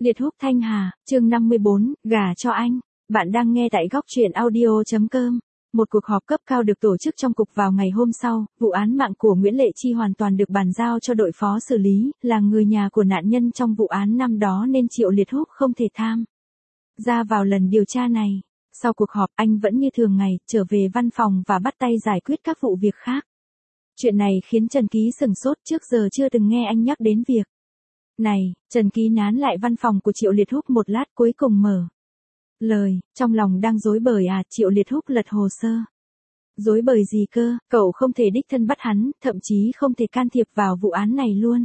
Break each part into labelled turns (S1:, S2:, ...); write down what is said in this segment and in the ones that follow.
S1: Liệt Húc Thanh Hà, chương 54, gả cho anh. Bạn đang nghe tại góc truyện audio.com. Một cuộc họp cấp cao được tổ chức trong cục vào ngày hôm sau, vụ án mạng của Nguyễn Lệ Chi hoàn toàn được bàn giao cho đội phó xử lý, là người nhà của nạn nhân trong vụ án năm đó nên Triệu Liệt Húc không thể tham ra vào lần điều tra này. Sau cuộc họp, anh vẫn như thường ngày, trở về văn phòng và bắt tay giải quyết các vụ việc khác. Chuyện này khiến Trần Ký sửng sốt, trước giờ chưa từng nghe anh nhắc đến việc này. Trần Ký nán lại văn phòng của Triệu Liệt Húc một lát cuối cùng mở lời, trong lòng đang rối bời à. Triệu Liệt Húc lật hồ sơ. Rối bời gì cơ, cậu không thể đích thân bắt hắn, thậm chí không thể can thiệp vào vụ án này luôn.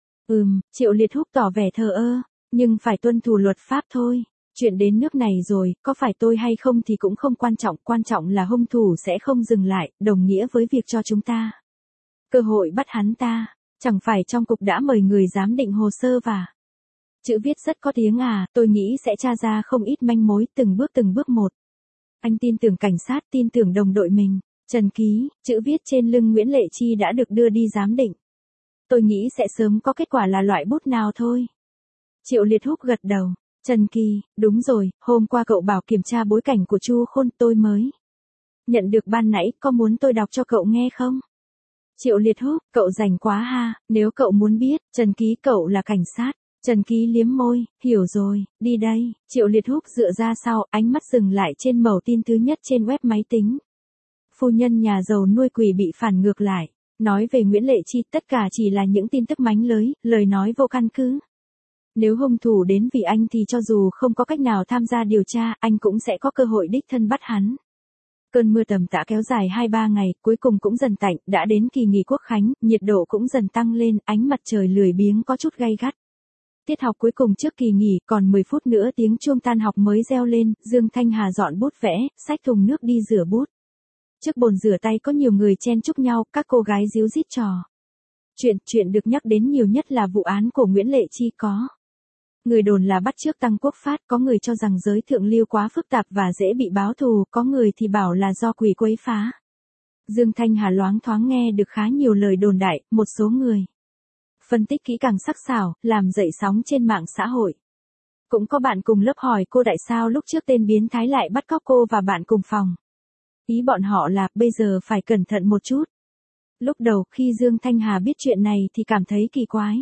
S1: Triệu Liệt Húc tỏ vẻ thờ ơ, nhưng phải tuân thủ luật pháp thôi. Chuyện đến nước này rồi, có phải tôi hay không thì cũng không quan trọng là hung thủ sẽ không dừng lại, đồng nghĩa với việc cho chúng ta cơ hội bắt hắn ta. Chẳng phải trong cục đã mời người giám định hồ sơ và chữ viết rất có tiếng à, tôi nghĩ sẽ tra ra không ít manh mối, từng bước một. Anh tin tưởng cảnh sát, tin tưởng đồng đội mình. Trần Ký, chữ viết trên lưng Nguyễn Lệ Chi đã được đưa đi giám định. Tôi nghĩ sẽ sớm có kết quả là loại bút nào thôi. Triệu Liệt Húc gật đầu. Trần Kỳ, đúng rồi, hôm qua cậu bảo kiểm tra bối cảnh của Chu Khôn, tôi mới nhận được ban nãy, có muốn tôi đọc cho cậu nghe không? Triệu Liệt Húc, cậu rảnh quá ha, nếu cậu muốn biết. Trần Ký, cậu là cảnh sát. Trần Ký liếm môi, hiểu rồi, đi đây. Triệu Liệt Húc dựa ra sau, ánh mắt dừng lại trên mẩu tin thứ nhất trên web máy tính. Phu nhân nhà giàu nuôi quỷ bị phản ngược lại. Nói về Nguyễn Lệ Chi, tất cả chỉ là những tin tức mánh lới, lời nói vô căn cứ. Nếu hung thủ đến vì anh thì cho dù không có cách nào tham gia điều tra, anh cũng sẽ có cơ hội đích thân bắt hắn. Cơn mưa tầm tã kéo dài 2-3 ngày, cuối cùng cũng dần tạnh, đã đến kỳ nghỉ Quốc khánh, nhiệt độ cũng dần tăng lên, ánh mặt trời lười biếng có chút gay gắt. Tiết học cuối cùng trước kỳ nghỉ, còn 10 phút nữa tiếng chuông tan học mới reo lên, Dương Thanh Hà dọn bút vẽ, xách thùng nước đi rửa bút. Trước bồn rửa tay có nhiều người chen chúc nhau, các cô gái díu dít trò chuyện được nhắc đến nhiều nhất là vụ án của Nguyễn Lệ Chi. Có người đồn là bắt chước Tăng Quốc Phát, có người cho rằng giới thượng lưu quá phức tạp và dễ bị báo thù, có người thì bảo là do quỷ quấy phá. Dương Thanh Hà loáng thoáng nghe được khá nhiều lời đồn đại, một số người phân tích kỹ càng sắc sảo, làm dậy sóng trên mạng xã hội. Cũng có bạn cùng lớp hỏi cô tại sao lúc trước tên biến thái lại bắt cóc cô và bạn cùng phòng. Ý bọn họ là, bây giờ phải cẩn thận một chút. Lúc đầu, khi Dương Thanh Hà biết chuyện này thì cảm thấy kỳ quái.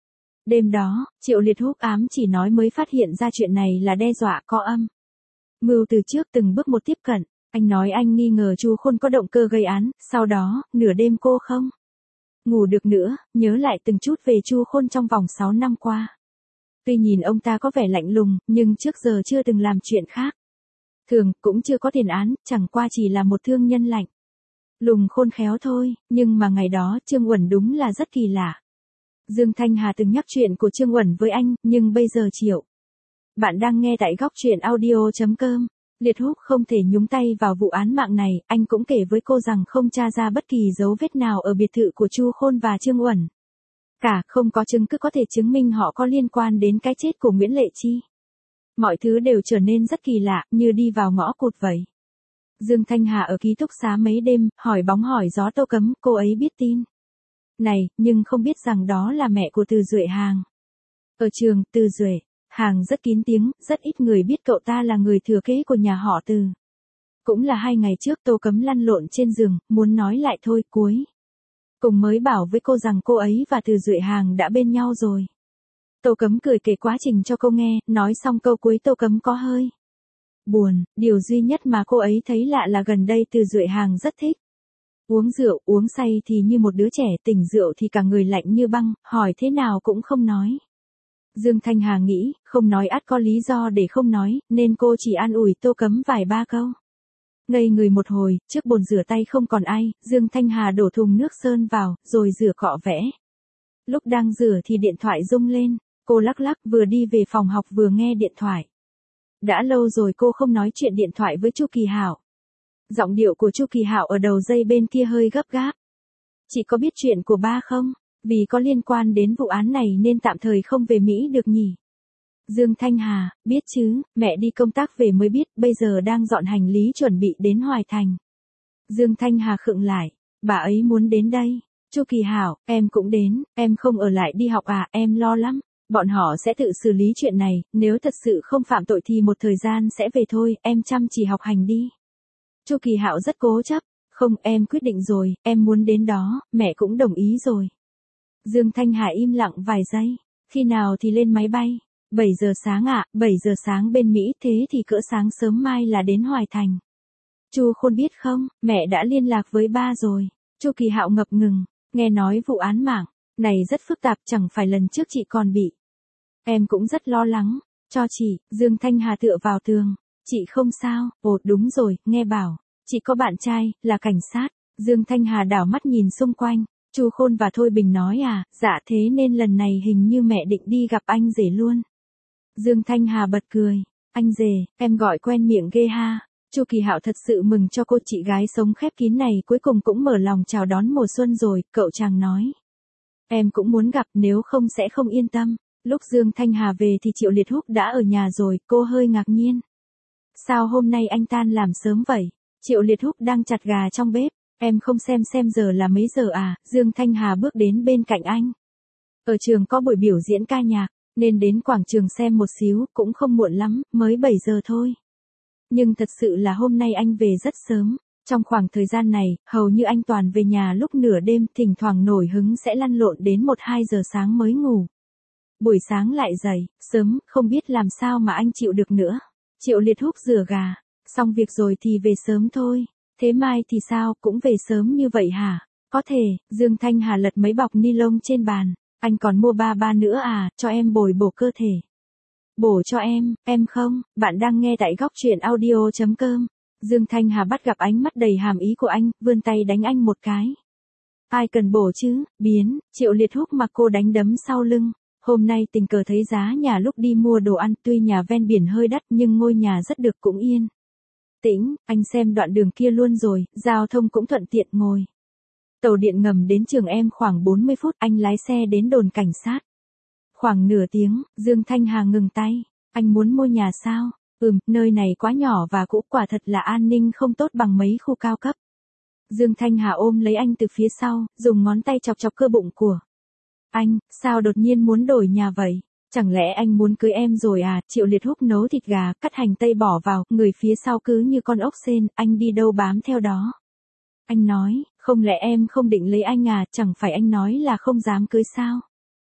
S1: Đêm đó, Triệu Liệt Húc ám chỉ nói mới phát hiện ra chuyện này là đe dọa có âm mưu từ trước, từng bước một tiếp cận. Anh nói anh nghi ngờ Chu Khôn có động cơ gây án, sau đó, nửa đêm cô không ngủ được nữa, nhớ lại từng chút về Chu Khôn trong vòng 6 năm qua. Tuy nhìn ông ta có vẻ lạnh lùng, nhưng trước giờ chưa từng làm chuyện khác thường, cũng chưa có tiền án, chẳng qua chỉ là một thương nhân lạnh lùng khôn khéo thôi. Nhưng mà ngày đó Trương Uẩn đúng là rất kỳ lạ. Dương Thanh Hà từng nhắc chuyện của Trương Uẩn với anh, nhưng bây giờ Triệu. Bạn đang nghe tại góc truyện audio.com. Liệt Húc không thể nhúng tay vào vụ án mạng này, anh cũng kể với cô rằng không tra ra bất kỳ dấu vết nào ở biệt thự của Chu Khôn và Trương Uẩn. Không có chứng cứ có thể chứng minh họ có liên quan đến cái chết của Nguyễn Lệ Chi. Mọi thứ đều trở nên rất kỳ lạ, như đi vào ngõ cụt vậy. Dương Thanh Hà ở ký túc xá mấy đêm, hỏi bóng hỏi gió Tô Cấm, cô ấy biết tin này, nhưng không biết rằng đó là mẹ của Từ Duệ Hàng. Ở trường, Từ Duệ Hàng rất kín tiếng, rất ít người biết cậu ta là người thừa kế của nhà họ Từ. Cũng là 2 ngày trước Tô Cấm lăn lộn trên giường, muốn nói lại thôi, cuối cùng mới bảo với cô rằng cô ấy và Từ Duệ Hàng đã bên nhau rồi. Tô Cấm cười kể quá trình cho cô nghe, nói xong câu cuối Tô Cấm có hơi buồn, điều duy nhất mà cô ấy thấy lạ là gần đây Từ Duệ Hàng rất thích uống rượu, uống say thì như một đứa trẻ, tỉnh rượu thì cả người lạnh như băng, hỏi thế nào cũng không nói. Dương Thanh Hà nghĩ, không nói ắt có lý do để không nói, nên cô chỉ an ủi Tô Cấm vài ba câu. Ngây người một hồi, trước bồn rửa tay không còn ai, Dương Thanh Hà đổ thùng nước sơn vào, rồi rửa cọ vẽ. Lúc đang rửa thì điện thoại rung lên, cô lắc lắc vừa đi về phòng học vừa nghe điện thoại. Đã lâu rồi cô không nói chuyện điện thoại với Chu Kỳ Hạo. Giọng điệu của Chu Kỳ Hạo ở đầu dây bên kia hơi gấp gáp. Chị có biết chuyện của ba không? Vì có liên quan đến vụ án này nên tạm thời không về Mỹ được nhỉ? Dương Thanh Hà, biết chứ, mẹ đi công tác về mới biết, bây giờ đang dọn hành lý chuẩn bị đến Hoài Thành. Dương Thanh Hà khựng lại, bà ấy muốn đến đây. Chu Kỳ Hạo, em cũng đến, em không ở lại đi học à, em lo lắm. Bọn họ sẽ tự xử lý chuyện này, nếu thật sự không phạm tội thì một thời gian sẽ về thôi, em chăm chỉ học hành đi. Chu Kỳ Hạo rất cố chấp, không, em quyết định rồi, em muốn đến đó, mẹ cũng đồng ý rồi. Dương Thanh Hà im lặng vài giây, khi nào thì lên máy bay? 7 giờ sáng ạ, 7 giờ sáng bên Mỹ, thế thì cỡ sáng sớm mai là đến Hoài Thành. Chu Khôn biết không, mẹ đã liên lạc với ba rồi. Chu Kỳ Hạo ngập ngừng, nghe nói vụ án mạng này rất phức tạp, chẳng phải lần trước chị còn bị. Em cũng rất lo lắng, cho chị. Dương Thanh Hà tựa vào tường. Chị không sao, ồ đúng rồi, nghe bảo, chị có bạn trai, là cảnh sát. Dương Thanh Hà đảo mắt nhìn xung quanh. Chu Khôn và Thôi Bình nói à, dạ thế nên lần này hình như mẹ định đi gặp anh rể luôn. Dương Thanh Hà bật cười, anh rể, em gọi quen miệng ghê ha. Chu Kỳ Hạo thật sự mừng cho cô chị gái sống khép kín này cuối cùng cũng mở lòng chào đón mùa xuân rồi, cậu chàng nói. Em cũng muốn gặp, nếu không sẽ không yên tâm. Lúc Dương Thanh Hà về thì Triệu Liệt Húc đã ở nhà rồi, cô hơi ngạc nhiên. Sao hôm nay anh tan làm sớm vậy? Triệu Liệt Húc đang chặt gà trong bếp, em không xem giờ là mấy giờ à? Dương Thanh Hà bước đến bên cạnh anh. Ở trường có buổi biểu diễn ca nhạc, nên đến quảng trường xem một xíu, cũng không muộn lắm, mới 7 giờ thôi. Nhưng thật sự là hôm nay anh về rất sớm. Trong khoảng thời gian này, hầu như anh toàn về nhà lúc nửa đêm, thỉnh thoảng nổi hứng sẽ lăn lộn đến 1-2 giờ sáng mới ngủ. Buổi sáng lại dậy, sớm, không biết làm sao mà anh chịu được nữa. Triệu Liệt Húc rửa gà, xong việc rồi thì về sớm thôi. Thế mai thì sao, cũng về sớm như vậy hả? Có thể. Dương Thanh Hà lật mấy bọc ni lông trên bàn. Anh còn mua ba nữa à, cho em bồi bổ cơ thể. Bổ cho em không, bạn đang nghe tại góc truyện audio.com. Dương Thanh Hà bắt gặp ánh mắt đầy hàm ý của anh, vươn tay đánh anh một cái. Ai cần bổ chứ, biến. Triệu Liệt Húc mặc cô đánh đấm sau lưng. Hôm nay tình cờ thấy giá nhà lúc đi mua đồ ăn, tuy nhà ven biển hơi đắt nhưng ngôi nhà rất được cũng yên tĩnh. Anh xem đoạn đường kia luôn rồi, giao thông cũng thuận tiện, ngồi tàu điện ngầm đến trường em khoảng 40 phút, anh lái xe đến đồn cảnh sát. Khoảng nửa tiếng, Dương Thanh Hà ngừng tay. Anh muốn mua nhà sao? Nơi này quá nhỏ và cũ, quả thật là an ninh không tốt bằng mấy khu cao cấp. Dương Thanh Hà ôm lấy anh từ phía sau, dùng ngón tay chọc chọc cơ bụng của anh. Sao đột nhiên muốn đổi nhà vậy? Chẳng lẽ anh muốn cưới em rồi à? Triệu Liệt Húc nấu thịt gà, cắt hành tây bỏ vào, người phía sau cứ như con ốc sên, anh đi đâu bám theo đó. Anh nói, không lẽ em không định lấy anh à, chẳng phải anh nói là không dám cưới sao?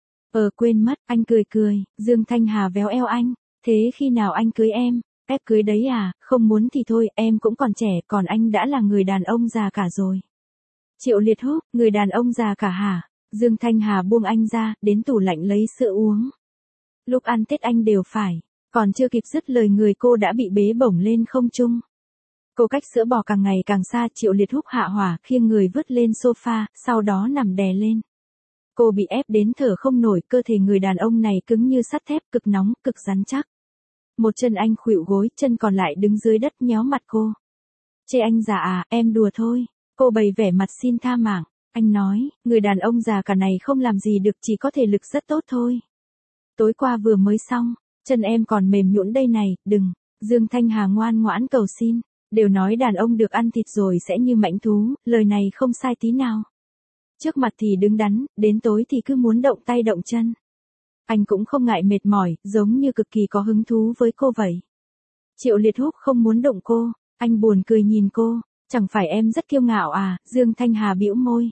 S1: Quên mất, anh cười. Dương Thanh Hà véo eo anh. Thế khi nào anh cưới em? Ép cưới đấy à, không muốn thì thôi, em cũng còn trẻ, còn anh đã là người đàn ông già cả rồi. Triệu Liệt Húc, người đàn ông già cả hả? Dương Thanh Hà buông anh ra, đến tủ lạnh lấy sữa uống. Lúc ăn Tết anh đều phải. Còn chưa kịp dứt lời người cô đã bị bế bổng lên không trung. Cô cách sữa bò càng ngày càng xa, Triệu Liệt Húc hạ hỏa, khiêng người vứt lên sofa, sau đó nằm đè lên. Cô bị ép đến thở không nổi, cơ thể người đàn ông này cứng như sắt thép, cực nóng, cực rắn chắc. Một chân anh khuỵu gối, chân còn lại đứng dưới đất nhéo mặt cô. Chê anh già à, em đùa thôi. Cô bày vẻ mặt xin tha mạng. Anh nói, người đàn ông già cả này không làm gì được, chỉ có thể lực rất tốt thôi. Tối qua vừa mới xong, chân em còn mềm nhũn đây này, đừng. Dương Thanh Hà ngoan ngoãn cầu xin. Đều nói đàn ông được ăn thịt rồi sẽ như mãnh thú, lời này không sai tí nào. Trước mặt thì đứng đắn, đến tối thì cứ muốn động tay động chân. Anh cũng không ngại mệt mỏi, giống như cực kỳ có hứng thú với cô vậy. Triệu Liệt Húc không muốn động cô, anh buồn cười nhìn cô, chẳng phải em rất kiêu ngạo à? Dương Thanh Hà bĩu môi.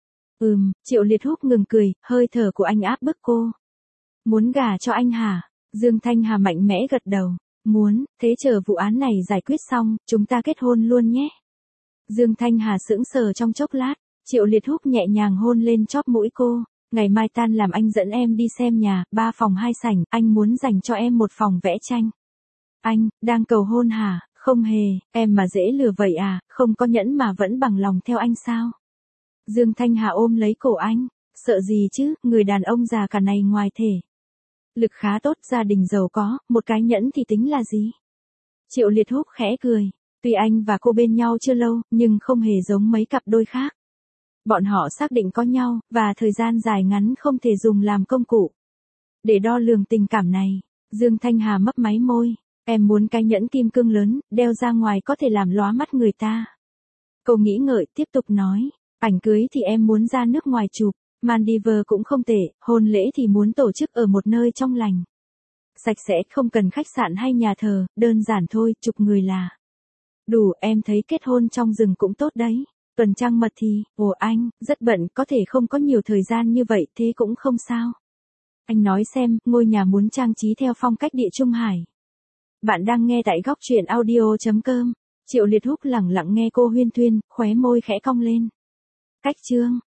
S1: Triệu Liệt Húc ngừng cười, hơi thở của anh áp bức cô. Muốn gả cho anh hả? Dương Thanh Hà mạnh mẽ gật đầu. Muốn, thế chờ vụ án này giải quyết xong, chúng ta kết hôn luôn nhé. Dương Thanh Hà sững sờ trong chốc lát, Triệu Liệt Húc nhẹ nhàng hôn lên chóp mũi cô. Ngày mai tan làm anh dẫn em đi xem nhà, 3 phòng 2 sảnh, anh muốn dành cho em một phòng vẽ tranh. Anh, đang cầu hôn hả? Không hề, em mà dễ lừa vậy à, không có nhẫn mà vẫn bằng lòng theo anh sao? Dương Thanh Hà ôm lấy cổ anh, sợ gì chứ, người đàn ông già cả này ngoài thể lực khá tốt, gia đình giàu có, một cái nhẫn thì tính là gì? Triệu Liệt Húc khẽ cười, tuy anh và cô bên nhau chưa lâu, nhưng không hề giống mấy cặp đôi khác. Bọn họ xác định có nhau, và thời gian dài ngắn không thể dùng làm công cụ để đo lường tình cảm này. Dương Thanh Hà mấp máy môi, em muốn cái nhẫn kim cương lớn, đeo ra ngoài có thể làm lóa mắt người ta. Cô nghĩ ngợi tiếp tục nói, ảnh cưới thì em muốn ra nước ngoài chụp, Maldives cũng không tệ, hôn lễ thì muốn tổ chức ở một nơi trong lành. Sạch sẽ, không cần khách sạn hay nhà thờ, đơn giản thôi, chục người là đủ. Em thấy kết hôn trong rừng cũng tốt đấy. Tuần trăng mật thì, ồ anh, rất bận, có thể không có nhiều thời gian như vậy, thế cũng không sao. Anh nói xem, ngôi nhà muốn trang trí theo phong cách Địa Trung Hải. Bạn đang nghe tại góc truyện audio.com. Triệu Liệt Húc lẳng lặng nghe cô huyên thuyên, khóe môi khẽ cong lên. Cách chương